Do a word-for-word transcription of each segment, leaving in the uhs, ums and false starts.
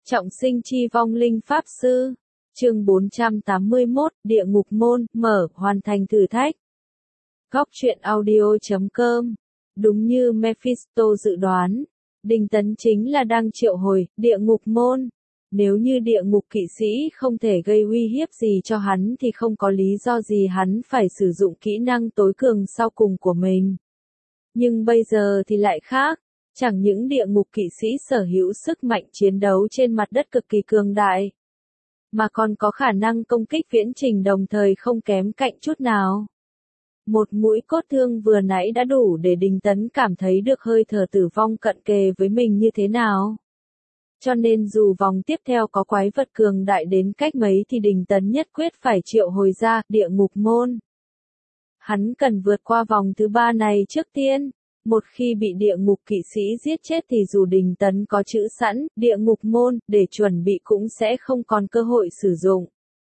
Trọng sinh chi vong linh pháp sư. Chương bốn trăm tám mươi mốt, Địa ngục môn, mở, hoàn thành thử thách. Góc truyện audio chấm com. Đúng như Mephisto dự đoán, Đinh Tấn chính là đang triệu hồi địa ngục môn. Nếu như địa ngục kỵ sĩ không thể gây uy hiếp gì cho hắn thì không có lý do gì hắn phải sử dụng kỹ năng tối cường sau cùng của mình. Nhưng bây giờ thì lại khác. Chẳng những địa ngục kỵ sĩ sở hữu sức mạnh chiến đấu trên mặt đất cực kỳ cường đại, mà còn có khả năng công kích viễn trình đồng thời không kém cạnh chút nào. Một mũi cốt thương vừa nãy đã đủ để Đinh Tấn cảm thấy được hơi thở tử vong cận kề với mình như thế nào. Cho nên dù vòng tiếp theo có quái vật cường đại đến cách mấy thì Đinh Tấn nhất quyết phải triệu hồi ra địa ngục môn. Hắn cần vượt qua vòng thứ ba này trước tiên. Một khi bị địa ngục kỵ sĩ giết chết thì dù Đinh Tấn có chữ sẵn, địa ngục môn, để chuẩn bị cũng sẽ không còn cơ hội sử dụng.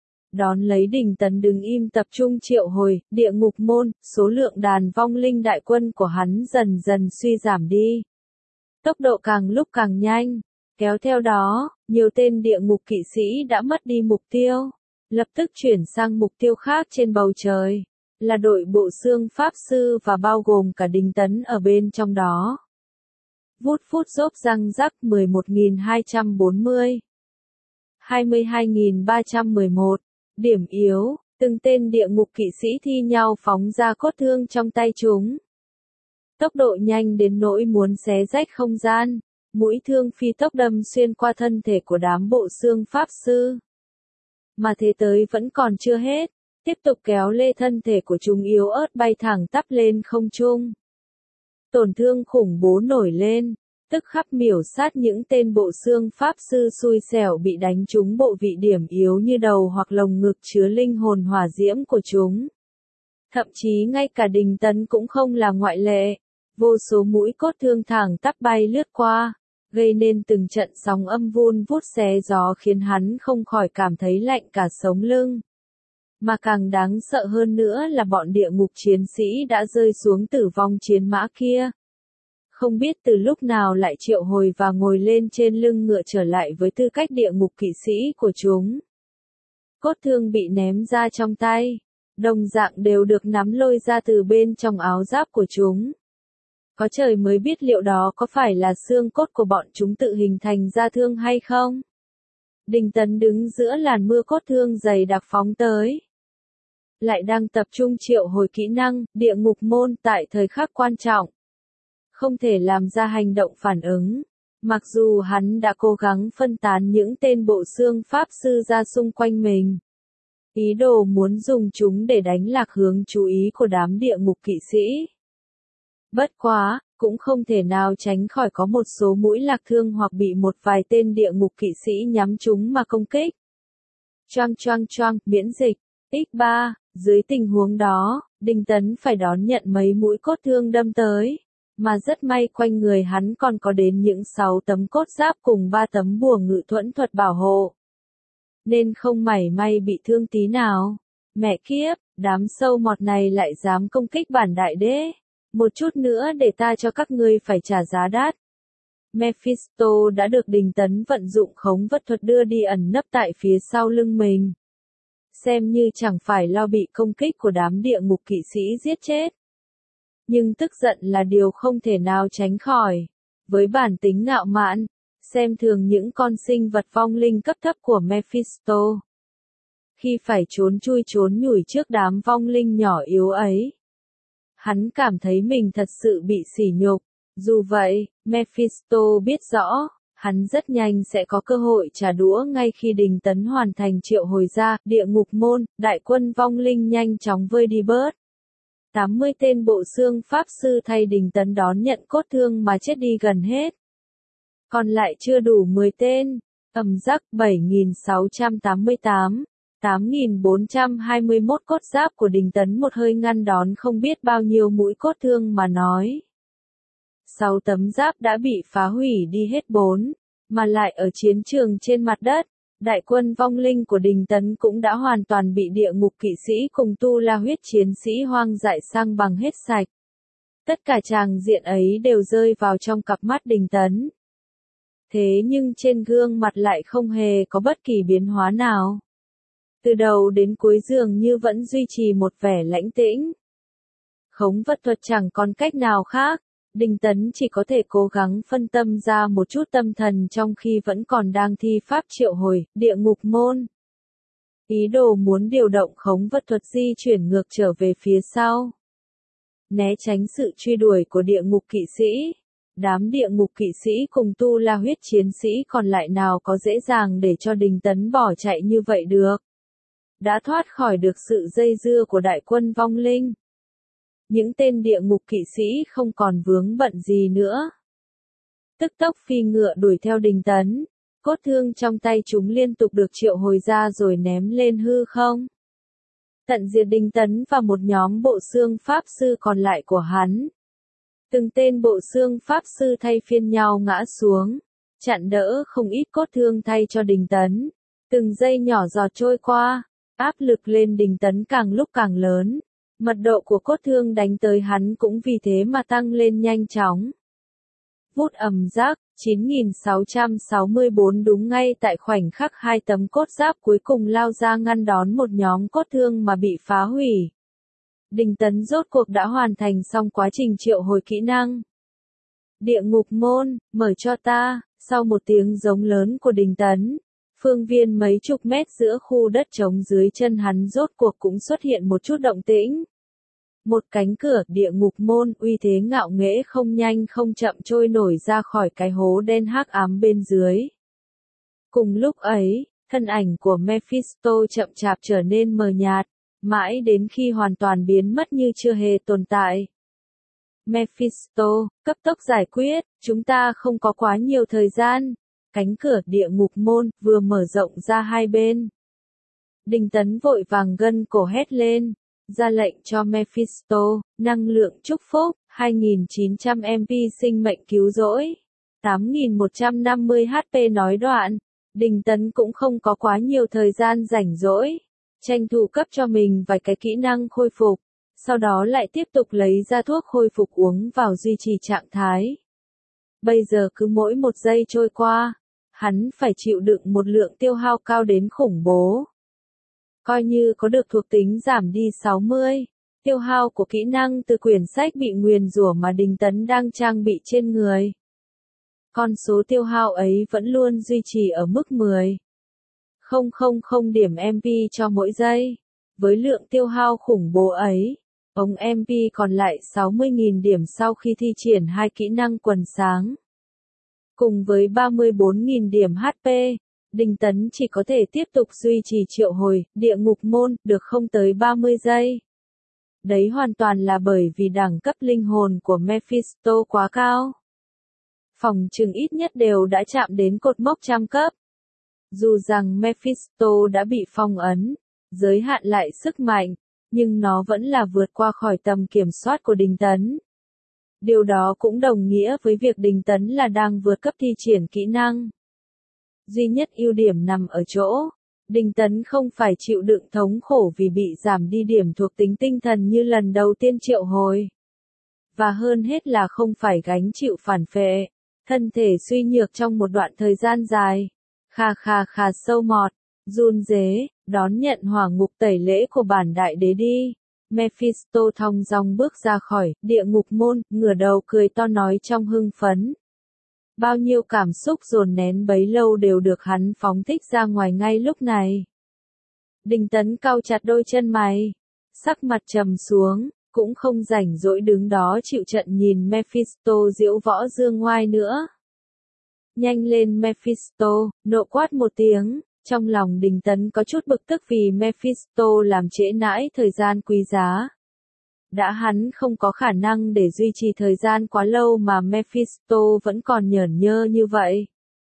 Đón lấy Đinh Tấn đứng im tập trung triệu hồi, địa ngục môn, số lượng đàn vong linh đại quân của hắn dần dần suy giảm đi. Tốc độ càng lúc càng nhanh, kéo theo đó, nhiều tên địa ngục kỵ sĩ đã mất đi mục tiêu, lập tức chuyển sang mục tiêu khác trên bầu trời. Là đội bộ xương pháp sư và bao gồm cả Đinh Tấn ở bên trong đó. Vút phút rốp răng rắc mười một nghìn hai trăm bốn mươi. hai mươi hai nghìn ba trăm mười một. Điểm yếu, từng tên địa ngục kỵ sĩ thi nhau phóng ra cốt thương trong tay chúng. Tốc độ nhanh đến nỗi muốn xé rách không gian, mũi thương phi tốc đâm xuyên qua thân thể của đám bộ xương pháp sư. Mà thế tới vẫn còn chưa hết. Tiếp tục kéo lê thân thể của chúng yếu ớt bay thẳng tắp lên không trung. Tổn thương khủng bố nổi lên, tức khắc miểu sát những tên bộ xương pháp sư xui xẻo bị đánh trúng bộ vị điểm yếu như đầu hoặc lồng ngực chứa linh hồn hỏa diễm của chúng. Thậm chí ngay cả Đinh Tấn cũng không là ngoại lệ, vô số mũi cốt thương thẳng tắp bay lướt qua, gây nên từng trận sóng âm vun vút xé gió khiến hắn không khỏi cảm thấy lạnh cả sống lưng. Mà càng đáng sợ hơn nữa là bọn địa ngục chiến sĩ đã rơi xuống tử vong chiến mã kia. Không biết từ lúc nào lại triệu hồi và ngồi lên trên lưng ngựa trở lại với tư cách địa ngục kỵ sĩ của chúng. Cốt thương bị ném ra trong tay, đồng dạng đều được nắm lôi ra từ bên trong áo giáp của chúng. Có trời mới biết liệu đó có phải là xương cốt của bọn chúng tự hình thành ra thương hay không? Đinh Tấn đứng giữa làn mưa cốt thương dày đặc phóng tới. Lại đang tập trung triệu hồi kỹ năng, địa ngục môn tại thời khắc quan trọng. Không thể làm ra hành động phản ứng. Mặc dù hắn đã cố gắng phân tán những tên bộ xương pháp sư ra xung quanh mình. Ý đồ muốn dùng chúng để đánh lạc hướng chú ý của đám địa ngục kỵ sĩ. Bất quá, cũng không thể nào tránh khỏi có một số mũi lạc thương hoặc bị một vài tên địa ngục kỵ sĩ nhắm chúng mà công kích. Choang choang choang, miễn dịch. ích ba, dưới tình huống đó, Đinh Tấn phải đón nhận mấy mũi cốt thương đâm tới, mà rất may quanh người hắn còn có đến những sáu tấm cốt giáp cùng ba tấm bùa ngự thuẫn thuật bảo hộ. Nên không mảy may bị thương tí nào. Mẹ kiếp, đám sâu mọt này lại dám công kích bản đại đế. Một chút nữa để ta cho các ngươi phải trả giá đắt. Mephisto đã được Đinh Tấn vận dụng khống vật thuật đưa đi ẩn nấp tại phía sau lưng mình. Xem như chẳng phải lo bị công kích của đám địa ngục kỵ sĩ giết chết. Nhưng tức giận là điều không thể nào tránh khỏi. Với bản tính ngạo mạn, xem thường những con sinh vật vong linh cấp thấp của Mephisto. Khi phải trốn chui trốn nhủi trước đám vong linh nhỏ yếu ấy, hắn cảm thấy mình thật sự bị sỉ nhục. Dù vậy, Mephisto biết rõ, hắn rất nhanh sẽ có cơ hội trả đũa ngay khi Đinh Tấn hoàn thành triệu hồi ra, địa ngục môn, đại quân vong linh nhanh chóng vơi đi bớt. tám mươi tên bộ xương pháp sư thay Đinh Tấn đón nhận cốt thương mà chết đi gần hết. Còn lại chưa đủ mười tên, ầm rắc bảy nghìn sáu trăm tám mươi tám, tám nghìn bốn trăm hai mươi mốt cốt giáp của Đinh Tấn một hơi ngăn đón không biết bao nhiêu mũi cốt thương mà nói. Sáu tấm giáp đã bị phá hủy đi hết bốn, mà lại ở chiến trường trên mặt đất, đại quân vong linh của Đinh Tấn cũng đã hoàn toàn bị địa ngục kỵ sĩ cùng tu la huyết chiến sĩ hoang dại sang bằng hết sạch. Tất cả tràng diện ấy đều rơi vào trong cặp mắt Đinh Tấn. Thế nhưng trên gương mặt lại không hề có bất kỳ biến hóa nào. Từ đầu đến cuối dường như vẫn duy trì một vẻ lãnh tĩnh. Khống vật thuật chẳng còn cách nào khác, Đinh Tấn chỉ có thể cố gắng phân tâm ra một chút tâm thần trong khi vẫn còn đang thi pháp triệu hồi, địa ngục môn. Ý đồ muốn điều động khống vật thuật di chuyển ngược trở về phía sau. Né tránh sự truy đuổi của địa ngục kỵ sĩ. Đám địa ngục kỵ sĩ cùng tu la huyết chiến sĩ còn lại nào có dễ dàng để cho Đinh Tấn bỏ chạy như vậy được. Đã thoát khỏi được sự dây dưa của đại quân vong linh. Những tên địa ngục kỵ sĩ không còn vướng bận gì nữa. Tức tốc phi ngựa đuổi theo Đinh Tấn, cốt thương trong tay chúng liên tục được triệu hồi ra rồi ném lên hư không. Tận diệt Đinh Tấn và một nhóm bộ xương pháp sư còn lại của hắn. Từng tên bộ xương pháp sư thay phiên nhau ngã xuống, chặn đỡ không ít cốt thương thay cho Đinh Tấn. Từng giây nhỏ giọt trôi qua, áp lực lên Đinh Tấn càng lúc càng lớn. Mật độ của cốt thương đánh tới hắn cũng vì thế mà tăng lên nhanh chóng. Vút ầm rác, chín nghìn sáu trăm sáu mươi bốn đúng ngay tại khoảnh khắc hai tấm cốt giáp cuối cùng lao ra ngăn đón một nhóm cốt thương mà bị phá hủy. Đinh Tấn rốt cuộc đã hoàn thành xong quá trình triệu hồi kỹ năng. Địa ngục môn, mở cho ta, sau một tiếng giống lớn của Đinh Tấn. Phương viên mấy chục mét giữa khu đất trống dưới chân hắn rốt cuộc cũng xuất hiện một chút động tĩnh. Một cánh cửa địa ngục môn uy thế ngạo nghễ không nhanh không chậm trôi nổi ra khỏi cái hố đen hắc ám bên dưới. Cùng lúc ấy, thân ảnh của Mephisto chậm chạp trở nên mờ nhạt, mãi đến khi hoàn toàn biến mất như chưa hề tồn tại. Mephisto, cấp tốc giải quyết, chúng ta không có quá nhiều thời gian. Cánh cửa địa ngục môn vừa mở rộng ra hai bên. Đinh Tấn vội vàng gân cổ hét lên, ra lệnh cho Mephisto, năng lượng chúc phúc, hai nghìn chín trăm em pê sinh mệnh cứu rỗi, tám nghìn một trăm năm mươi hát pê nói đoạn. Đinh Tấn cũng không có quá nhiều thời gian rảnh rỗi, tranh thủ cấp cho mình vài cái kỹ năng khôi phục, sau đó lại tiếp tục lấy ra thuốc khôi phục uống vào duy trì trạng thái. Bây giờ cứ mỗi một giây trôi qua, hắn phải chịu đựng một lượng tiêu hao cao đến khủng bố. Coi như có được thuộc tính giảm đi sáu mươi, tiêu hao của kỹ năng từ quyển sách bị nguyền rủa mà Đinh Tấn đang trang bị trên người. Con số tiêu hao ấy vẫn luôn duy trì ở mức mười nghìn điểm em pê cho mỗi giây. Với lượng tiêu hao khủng bố ấy, ông em pê còn lại sáu mươi nghìn điểm sau khi thi triển hai kỹ năng quần sáng. Cùng với ba mươi bốn nghìn điểm hát pê, Đinh Tấn chỉ có thể tiếp tục duy trì triệu hồi, địa ngục môn, được không tới ba mươi giây. Đấy hoàn toàn là bởi vì đẳng cấp linh hồn của Mephisto quá cao. Phòng trừng ít nhất đều đã chạm đến cột mốc trăm cấp. Dù rằng Mephisto đã bị phong ấn, giới hạn lại sức mạnh, nhưng nó vẫn là vượt qua khỏi tầm kiểm soát của Đinh Tấn. Điều đó cũng đồng nghĩa với việc Đinh Tấn là đang vượt cấp thi triển kỹ năng. Duy nhất ưu điểm nằm ở chỗ, Đinh Tấn không phải chịu đựng thống khổ vì bị giảm đi điểm thuộc tính tinh thần như lần đầu tiên triệu hồi. Và hơn hết là không phải gánh chịu phản phệ, thân thể suy nhược trong một đoạn thời gian dài. Kha kha kha sâu mọt, run rế, đón nhận hỏa ngục tẩy lễ của bản đại đế đi. Mephisto thong dong bước ra khỏi địa ngục môn, ngửa đầu cười to nói trong hưng phấn. Bao nhiêu cảm xúc dồn nén bấy lâu đều được hắn phóng thích ra ngoài ngay lúc này. Đinh Tấn cau chặt đôi chân mày, sắc mặt trầm xuống, cũng không rảnh rỗi đứng đó chịu trận nhìn Mephisto diễu võ dương ngoai nữa. Nhanh lên Mephisto, nộ quát một tiếng, trong lòng Đinh Tấn có chút bực tức vì Mephisto làm trễ nãi thời gian quý giá. Đã hắn không có khả năng để duy trì thời gian quá lâu mà Mephisto vẫn còn nhởn nhơ như vậy.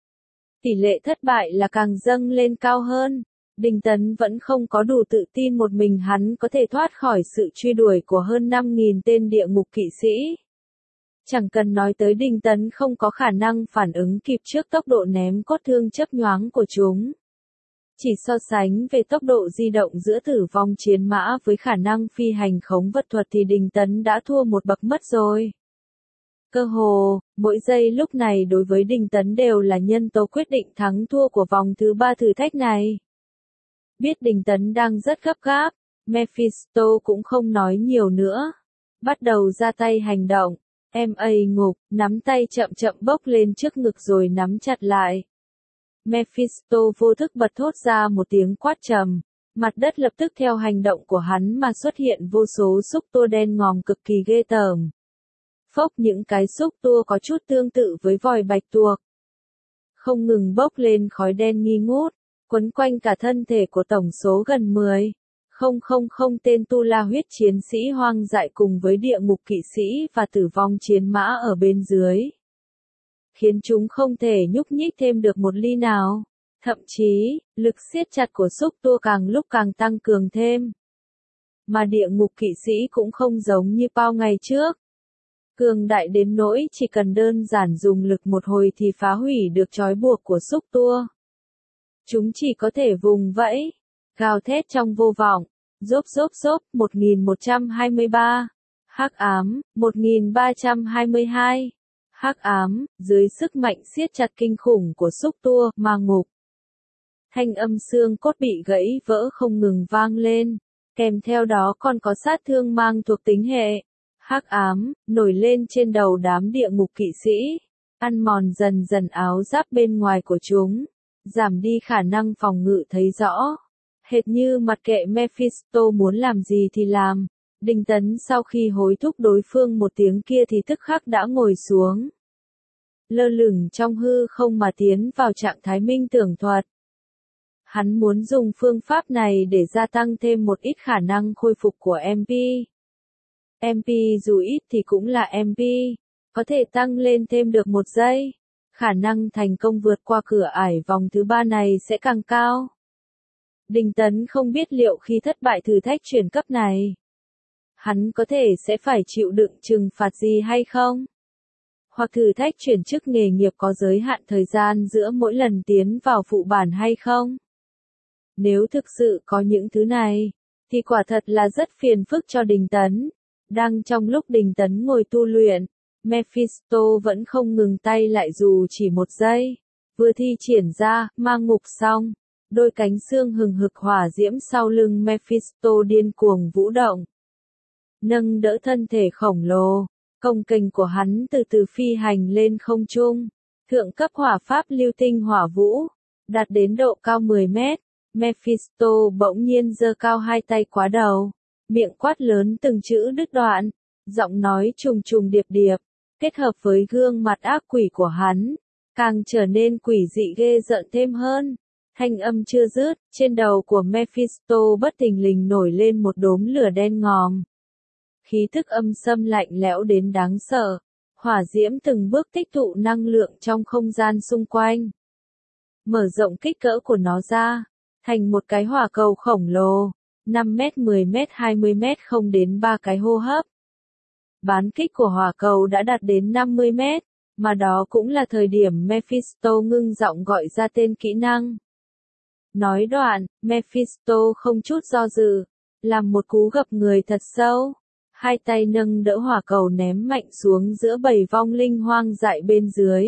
Tỷ lệ thất bại là càng dâng lên cao hơn. Đinh Tấn vẫn không có đủ tự tin một mình hắn có thể thoát khỏi sự truy đuổi của hơn năm nghìn tên địa ngục kỵ sĩ. Chẳng cần nói tới Đinh Tấn không có khả năng phản ứng kịp trước tốc độ ném cốt thương chớp nhoáng của chúng. Chỉ so sánh về tốc độ di động giữa tử vong chiến mã với khả năng phi hành khống vật thuật thì Đinh Tấn đã thua một bậc mất rồi. Cơ hồ, mỗi giây lúc này đối với Đinh Tấn đều là nhân tố quyết định thắng thua của vòng thứ ba thử thách này. Biết Đinh Tấn đang rất gấp gáp, Mephisto cũng không nói nhiều nữa. Bắt đầu ra tay hành động. em a ngục, nắm tay chậm chậm bốc lên trước ngực rồi nắm chặt lại. Mephisto vô thức bật thốt ra một tiếng quát trầm. Mặt đất lập tức theo hành động của hắn mà xuất hiện vô số xúc tua đen ngòm cực kỳ ghê tởm. Phốc, những cái xúc tua có chút tương tự với vòi bạch tuộc. Không ngừng bốc lên khói đen nghi ngút, quấn quanh cả thân thể của tổng số gần mười nghìn tên tu la huyết chiến sĩ hoang dại cùng với địa ngục kỵ sĩ và tử vong chiến mã ở bên dưới. Khiến chúng không thể nhúc nhích thêm được một ly nào. Thậm chí, lực siết chặt của xúc tua càng lúc càng tăng cường thêm. Mà địa ngục kỵ sĩ cũng không giống như bao ngày trước. Cường đại đến nỗi chỉ cần đơn giản dùng lực một hồi thì phá hủy được trói buộc của xúc tua. Chúng chỉ có thể vùng vẫy, gào thét trong vô vọng. Rốp rốp rốp, một nghìn một trăm hai mươi ba. Hắc ám, một nghìn ba trăm hai mươi hai. Hắc ám, dưới sức mạnh siết chặt kinh khủng của xúc tua, ma ngục. Thanh âm xương cốt bị gãy vỡ không ngừng vang lên, kèm theo đó còn có sát thương mang thuộc tính hệ. Hắc ám, nổi lên trên đầu đám địa ngục kỵ sĩ, ăn mòn dần dần áo giáp bên ngoài của chúng, giảm đi khả năng phòng ngự thấy rõ. Hệt như mặc kệ Mephisto muốn làm gì thì làm, Đinh Tấn sau khi hối thúc đối phương một tiếng kia thì tức khắc đã ngồi xuống. Lơ lửng trong hư không mà tiến vào trạng thái minh tưởng thuật. Hắn muốn dùng phương pháp này để gia tăng thêm một ít khả năng khôi phục của em pê. em pê dù ít thì cũng là em pê, có thể tăng lên thêm được một giây. Khả năng thành công vượt qua cửa ải vòng thứ ba này sẽ càng cao. Đinh Tấn không biết liệu khi thất bại thử thách chuyển cấp này, hắn có thể sẽ phải chịu đựng trừng phạt gì hay không? Hoặc thử thách chuyển chức nghề nghiệp có giới hạn thời gian giữa mỗi lần tiến vào phụ bản hay không? Nếu thực sự có những thứ này, thì quả thật là rất phiền phức cho Đinh Tấn. Đang trong lúc Đinh Tấn ngồi tu luyện, Mephisto vẫn không ngừng tay lại dù chỉ một giây. Vừa thi triển ra, ma ngục xong, đôi cánh xương hừng hực hỏa diễm sau lưng Mephisto điên cuồng vũ động. Nâng đỡ thân thể khổng lồ, công kềnh của hắn từ từ phi hành lên không trung. Thượng cấp hỏa pháp lưu tinh hỏa vũ, đạt đến độ cao mười mét. Mephisto bỗng nhiên giơ cao hai tay quá đầu, miệng quát lớn từng chữ đứt đoạn, giọng nói trùng trùng điệp điệp, kết hợp với gương mặt ác quỷ của hắn, càng trở nên quỷ dị ghê rợn thêm hơn. Thanh âm chưa dứt, trên đầu của Mephisto bất thình lình nổi lên một đốm lửa đen ngòm. Khí thức âm xâm lạnh lẽo đến đáng sợ, hỏa diễm từng bước tích tụ năng lượng trong không gian xung quanh. Mở rộng kích cỡ của nó ra, thành một cái hỏa cầu khổng lồ, năm mét, mười mét, hai mươi mét không đến ba cái hô hấp. Bán kích của hỏa cầu đã đạt đến năm mươi mét, mà đó cũng là thời điểm Mephisto ngưng giọng gọi ra tên kỹ năng. Nói đoạn, Mephisto không chút do dự, làm một cú gập người thật sâu, hai tay nâng đỡ hỏa cầu ném mạnh xuống giữa bầy vong linh hoang dại bên dưới.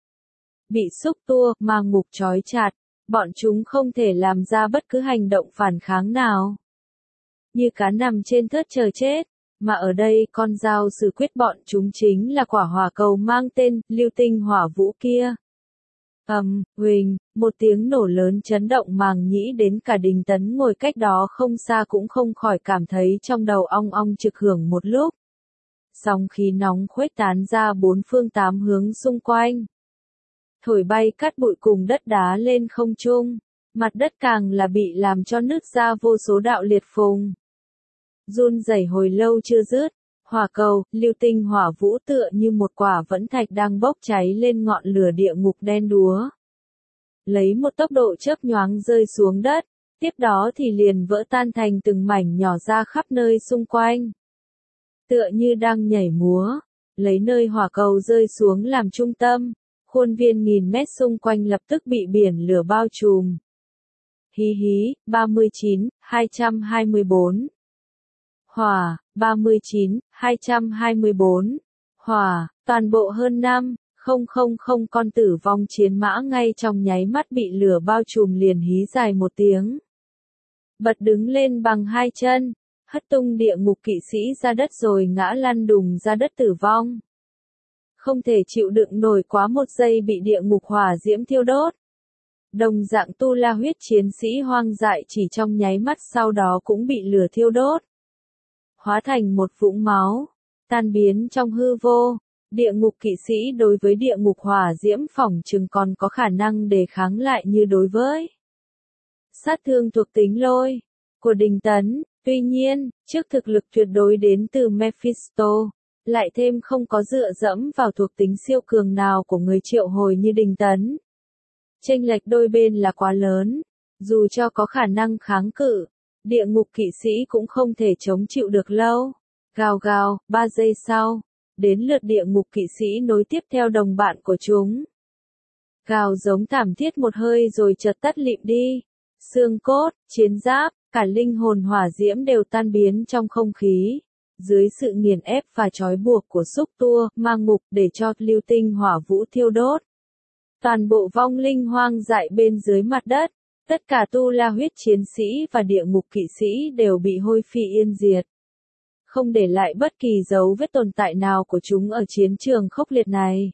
Bị xúc tua, ma ngục trói chặt, bọn chúng không thể làm ra bất cứ hành động phản kháng nào. Như cá nằm trên thớt chờ chết, mà ở đây con dao xử quyết bọn chúng chính là quả hỏa cầu mang tên lưu tinh hỏa vũ kia. Ầm, um, huỳnh, một tiếng nổ lớn chấn động màng nhĩ đến cả Đinh Tấn ngồi cách đó không xa cũng không khỏi cảm thấy trong đầu ong ong trực hưởng một lúc. Sóng khí nóng khuếch tán ra bốn phương tám hướng xung quanh. Thổi bay cát bụi cùng đất đá lên không trung, mặt đất càng là bị làm cho nứt ra vô số đạo liệt phùng. Run rẩy hồi lâu chưa dứt, hỏa cầu, lưu tinh hỏa vũ tựa như một quả vẫn thạch đang bốc cháy lên ngọn lửa địa ngục đen đúa. Lấy một tốc độ chớp nhoáng rơi xuống đất, tiếp đó thì liền vỡ tan thành từng mảnh nhỏ ra khắp nơi xung quanh. Tựa như đang nhảy múa, lấy nơi hỏa cầu rơi xuống làm trung tâm, khuôn viên nghìn mét xung quanh lập tức bị biển lửa bao trùm. Hí hí, ba mươi chín, hai trăm hai mươi bốn. Hỏa, ba mươi chín, hai trăm hai mươi bốn. Hỏa, Toàn bộ hơn năm không không không con tử vong chiến mã ngay trong nháy mắt bị lửa bao trùm liền hí dài một tiếng. Bật đứng lên bằng hai chân, hất tung địa ngục kỵ sĩ ra đất rồi ngã lăn đùng ra đất tử vong. Không thể chịu đựng nổi quá một giây bị địa ngục hỏa diễm thiêu đốt. Đồng dạng tu la huyết chiến sĩ hoang dại chỉ trong nháy mắt sau đó cũng bị lửa thiêu đốt. Hóa thành một vũng máu, tan biến trong hư vô. Địa ngục kỵ sĩ đối với địa ngục hỏa diễm phỏng chừng còn có khả năng đề kháng lại như đối với sát thương thuộc tính lôi của Đình Tấn. Tuy nhiên, trước thực lực tuyệt đối đến từ Mephisto, lại thêm không có dựa dẫm vào thuộc tính siêu cường nào của người triệu hồi như Đình Tấn. Chênh lệch đôi bên là quá lớn, dù cho có khả năng kháng cự, địa ngục kỵ sĩ cũng không thể chống chịu được lâu. Gào gào, ba giây sau, đến lượt địa ngục kỵ sĩ nối tiếp theo đồng bạn của chúng. Gào giống thảm thiết một hơi rồi chợt tắt lịm đi. Xương cốt, chiến giáp, cả linh hồn hỏa diễm đều tan biến trong không khí. Dưới sự nghiền ép và trói buộc của xúc tua, ma ngục để cho lưu tinh hỏa vũ thiêu đốt. Toàn bộ vong linh hoang dại bên dưới mặt đất, tất cả tu la huyết chiến sĩ và địa ngục kỵ sĩ đều bị hôi phi yên diệt. Không để lại bất kỳ dấu vết tồn tại nào của chúng ở chiến trường khốc liệt này.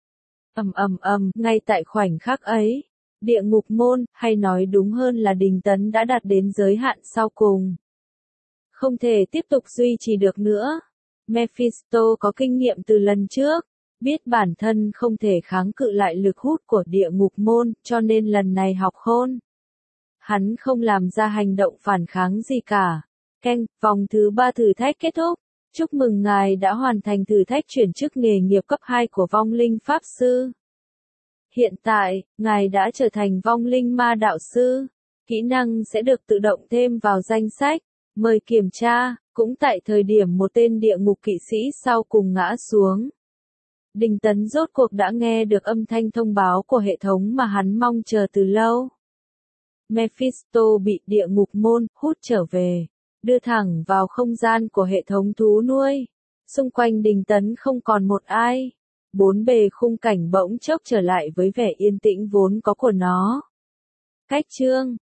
Ầm ầm ầm, ngay tại khoảnh khắc ấy, địa ngục môn, hay nói đúng hơn là Đình Tấn đã đạt đến giới hạn sau cùng. Không thể tiếp tục duy trì được nữa. Mephisto có kinh nghiệm từ lần trước, biết bản thân không thể kháng cự lại lực hút của địa ngục môn, cho nên lần này học khôn. Hắn không làm ra hành động phản kháng gì cả. Keng, vòng thứ ba thử thách kết thúc. Chúc mừng ngài đã hoàn thành thử thách chuyển chức nghề nghiệp cấp hai của vong linh pháp sư. Hiện tại, ngài đã trở thành vong linh ma đạo sư. Kỹ năng sẽ được tự động thêm vào danh sách. Mời kiểm tra. Cũng tại thời điểm một tên địa ngục kỵ sĩ sau cùng ngã xuống. Đình Tấn rốt cuộc đã nghe được âm thanh thông báo của hệ thống mà hắn mong chờ từ lâu. Mephisto bị địa ngục môn hút trở về, đưa thẳng vào không gian của hệ thống thú nuôi. Xung quanh Đình Tấn không còn một ai. Bốn bề khung cảnh bỗng chốc trở lại với vẻ yên tĩnh vốn có của nó. Cách chương